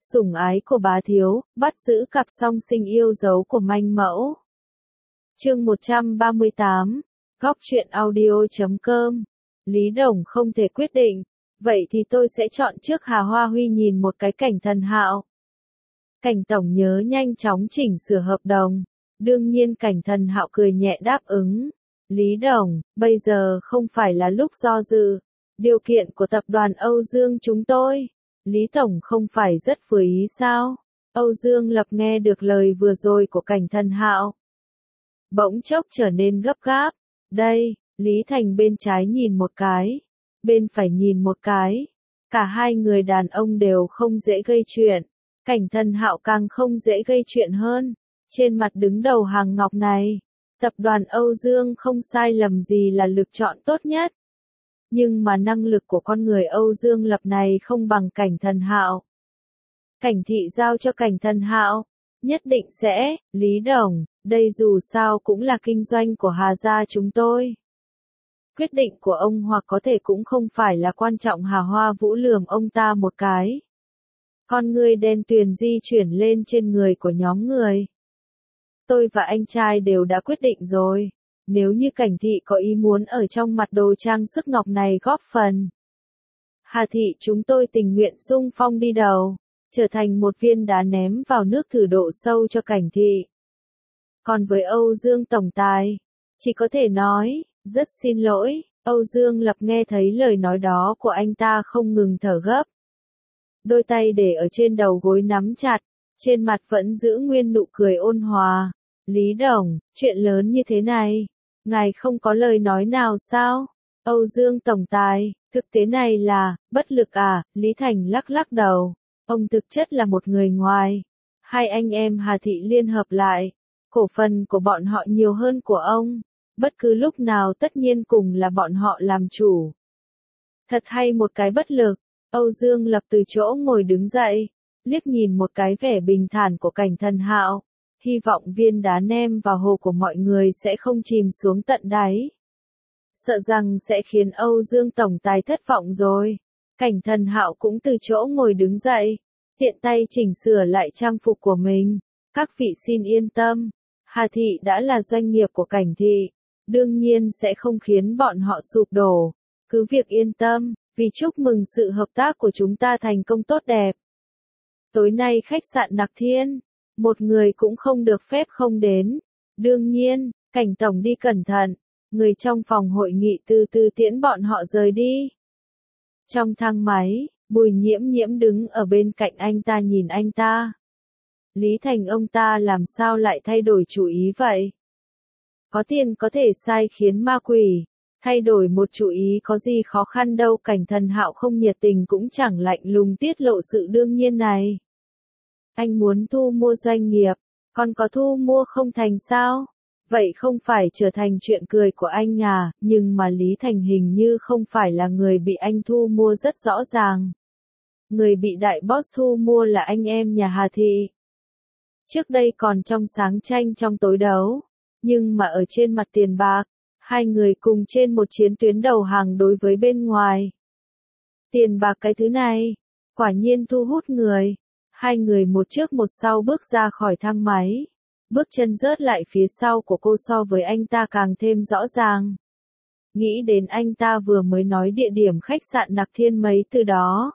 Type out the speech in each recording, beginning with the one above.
Sủng ái của bá thiếu, bắt giữ cặp song sinh yêu dấu của manh mẫu. Chương 138, Góc truyện audio.com. Lý Đồng không thể quyết định, vậy thì tôi sẽ chọn trước Hà Hoa Huy nhìn một cái Cảnh Thần Hạo. Cảnh Tổng nhớ nhanh chóng chỉnh sửa hợp đồng. Đương nhiên Cảnh Thần Hạo cười nhẹ đáp ứng. Lý Đồng, bây giờ không phải là lúc do dự. Điều kiện của tập đoàn Âu Dương chúng tôi. Lý Tổng không phải rất vừa ý sao? Âu Dương Lập nghe được lời vừa rồi của Cảnh Thần Hạo. Bỗng chốc trở nên gấp gáp. Đây, Lý Thành bên trái nhìn một cái. Bên phải nhìn một cái. Cả hai người đàn ông đều không dễ gây chuyện. Cảnh Thần Hạo càng không dễ gây chuyện hơn. Trên mặt đứng đầu hàng ngọc này, tập đoàn Âu Dương không sai lầm gì là lựa chọn tốt nhất. Nhưng mà năng lực của con người Âu Dương Lập này không bằng Cảnh Thần Hạo. Cảnh thị giao cho Cảnh Thần Hạo, nhất định sẽ, Lý Đồng, đây dù sao cũng là kinh doanh của Hà gia chúng tôi. Quyết định của ông hoặc có thể cũng không phải là quan trọng. Hà Hoa Vũ lườm ông ta một cái. Con ngươi đen tuyền di chuyển lên trên người của nhóm người. Tôi và anh trai đều đã quyết định rồi. Nếu như Cảnh thị có ý muốn ở trong mặt đồ trang sức ngọc này góp phần, Hà thị chúng tôi tình nguyện xung phong đi đầu, trở thành một viên đá ném vào nước thử độ sâu cho Cảnh thị. Còn với Âu Dương tổng tài, chỉ có thể nói, rất xin lỗi. Âu Dương Lập nghe thấy lời nói đó của anh ta không ngừng thở gấp. Đôi tay để ở trên đầu gối nắm chặt, trên mặt vẫn giữ nguyên nụ cười ôn hòa. Lý Đồng, chuyện lớn như thế này, ngài không có lời nói nào sao? Âu Dương tổng tài, thực tế này là, bất lực à? Lý Thành lắc lắc đầu. Ông thực chất là một người ngoài. Hai anh em Hà thị liên hợp lại, cổ phần của bọn họ nhiều hơn của ông. Bất cứ lúc nào tất nhiên cùng là bọn họ làm chủ. Thật hay một cái bất lực. Âu Dương Lập từ chỗ ngồi đứng dậy, liếc nhìn một cái vẻ bình thản của Cảnh Thần Hạo, hy vọng viên đá ném vào hồ của mọi người sẽ không chìm xuống tận đáy. Sợ rằng sẽ khiến Âu Dương tổng tài thất vọng rồi. Cảnh Thần Hạo cũng từ chỗ ngồi đứng dậy, tiện tay chỉnh sửa lại trang phục của mình. Các vị xin yên tâm, Hà thị đã là doanh nghiệp của Cảnh thị, đương nhiên sẽ không khiến bọn họ sụp đổ. Cứ việc yên tâm, vì chúc mừng sự hợp tác của chúng ta thành công tốt đẹp. Tối nay khách sạn Nặc Thiên, một người cũng không được phép không đến. Đương nhiên, Cảnh tổng đi cẩn thận, người trong phòng hội nghị từ từ tiễn bọn họ rời đi. Trong thang máy, Bùi Nhiễm Nhiễm đứng ở bên cạnh anh ta nhìn anh ta. Lý Thành ông ta làm sao lại thay đổi chủ ý vậy? Có tiền có thể sai khiến ma quỷ. Thay đổi một chủ ý có gì khó khăn đâu. Cảnh Thần Hạo không nhiệt tình cũng chẳng lạnh lùng tiết lộ sự đương nhiên này. Anh muốn thu mua doanh nghiệp, còn có thu mua không thành sao? Vậy không phải trở thành chuyện cười của anh à? Nhưng mà Lý Thành hình như không phải là người bị anh thu mua rất rõ ràng. Người bị đại boss thu mua là anh em nhà Hà thị. Trước đây còn trong sáng tranh trong tối đấu, nhưng mà ở trên mặt tiền bạc, hai người cùng trên một chiến tuyến đầu hàng đối với bên ngoài. Tiền bạc cái thứ này, quả nhiên thu hút người. Hai người một trước một sau bước ra khỏi thang máy. Bước chân rớt lại phía sau của cô so với anh ta càng thêm rõ ràng. Nghĩ đến anh ta vừa mới nói địa điểm khách sạn Nặc Thiên mấy từ đó.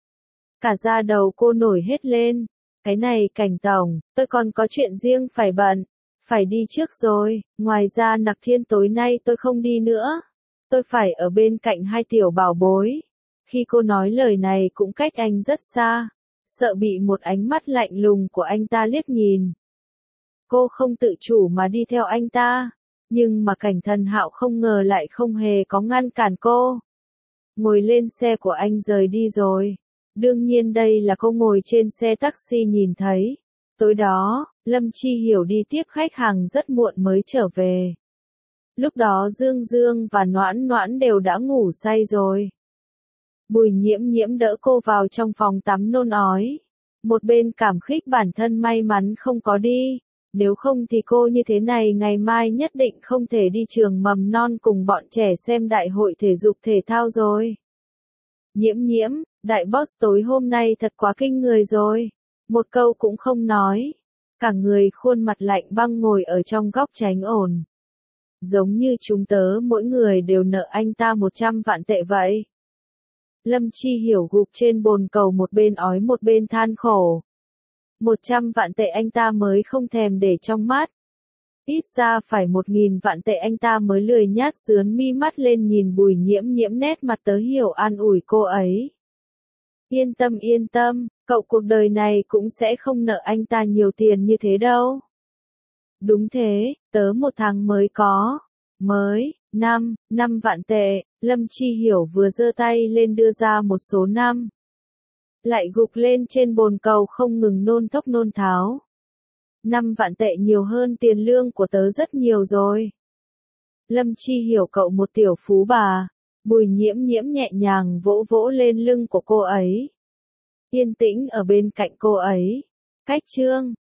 Cả da đầu cô nổi hết lên. Cái này Cảnh tổng, tôi còn có chuyện riêng phải bận. Phải đi trước rồi, ngoài ra Nặc Thiên tối nay tôi không đi nữa. Tôi phải ở bên cạnh hai tiểu bảo bối. Khi cô nói lời này cũng cách anh rất xa, sợ bị một ánh mắt lạnh lùng của anh ta liếc nhìn. Cô không tự chủ mà đi theo anh ta, nhưng mà Cảnh Thần Hạo không ngờ lại không hề có ngăn cản cô. Ngồi lên xe của anh rời đi rồi. Đương nhiên đây là cô ngồi trên xe taxi nhìn thấy. Tối đó, Lâm Chi Hiểu đi tiếp khách hàng rất muộn mới trở về. Lúc đó Dương Dương và Noãn Noãn đều đã ngủ say rồi. Bùi Nhiễm Nhiễm đỡ cô vào trong phòng tắm nôn ói. Một bên cảm khích bản thân may mắn không có đi. Nếu không thì cô như thế này ngày mai nhất định không thể đi trường mầm non cùng bọn trẻ xem đại hội thể dục thể thao rồi. Nhiễm Nhiễm, đại boss tối hôm nay thật quá kinh người rồi. Một câu cũng không nói. Cả người khuôn mặt lạnh băng ngồi ở trong góc tránh ồn. Giống như chúng tớ mỗi người đều nợ anh ta 100 vạn tệ vậy. Lâm Chi Hiểu gục trên bồn cầu một bên ói một bên than khổ. 100 vạn tệ anh ta mới không thèm để trong mắt. Ít ra phải 1.000 vạn tệ anh ta mới lười nhác dướn mi mắt lên nhìn Bùi Nhiễm Nhiễm, nét mặt tớ hiểu an ủi cô ấy. Yên tâm, cậu cuộc đời này cũng sẽ không nợ anh ta nhiều tiền như thế đâu. Đúng thế, tớ một tháng mới có. Mới, 5 vạn tệ, Lâm Chi Hiểu vừa giơ tay lên đưa ra một số năm. Lại gục lên trên bồn cầu không ngừng nôn thốc nôn tháo. 5 vạn tệ nhiều hơn tiền lương của tớ rất nhiều rồi. Lâm Chi Hiểu cậu một tiểu phú bà. Bùi Nhiễm Nhiễm nhẹ nhàng vỗ vỗ lên lưng của cô ấy. Yên tĩnh ở bên cạnh cô ấy. Cách chương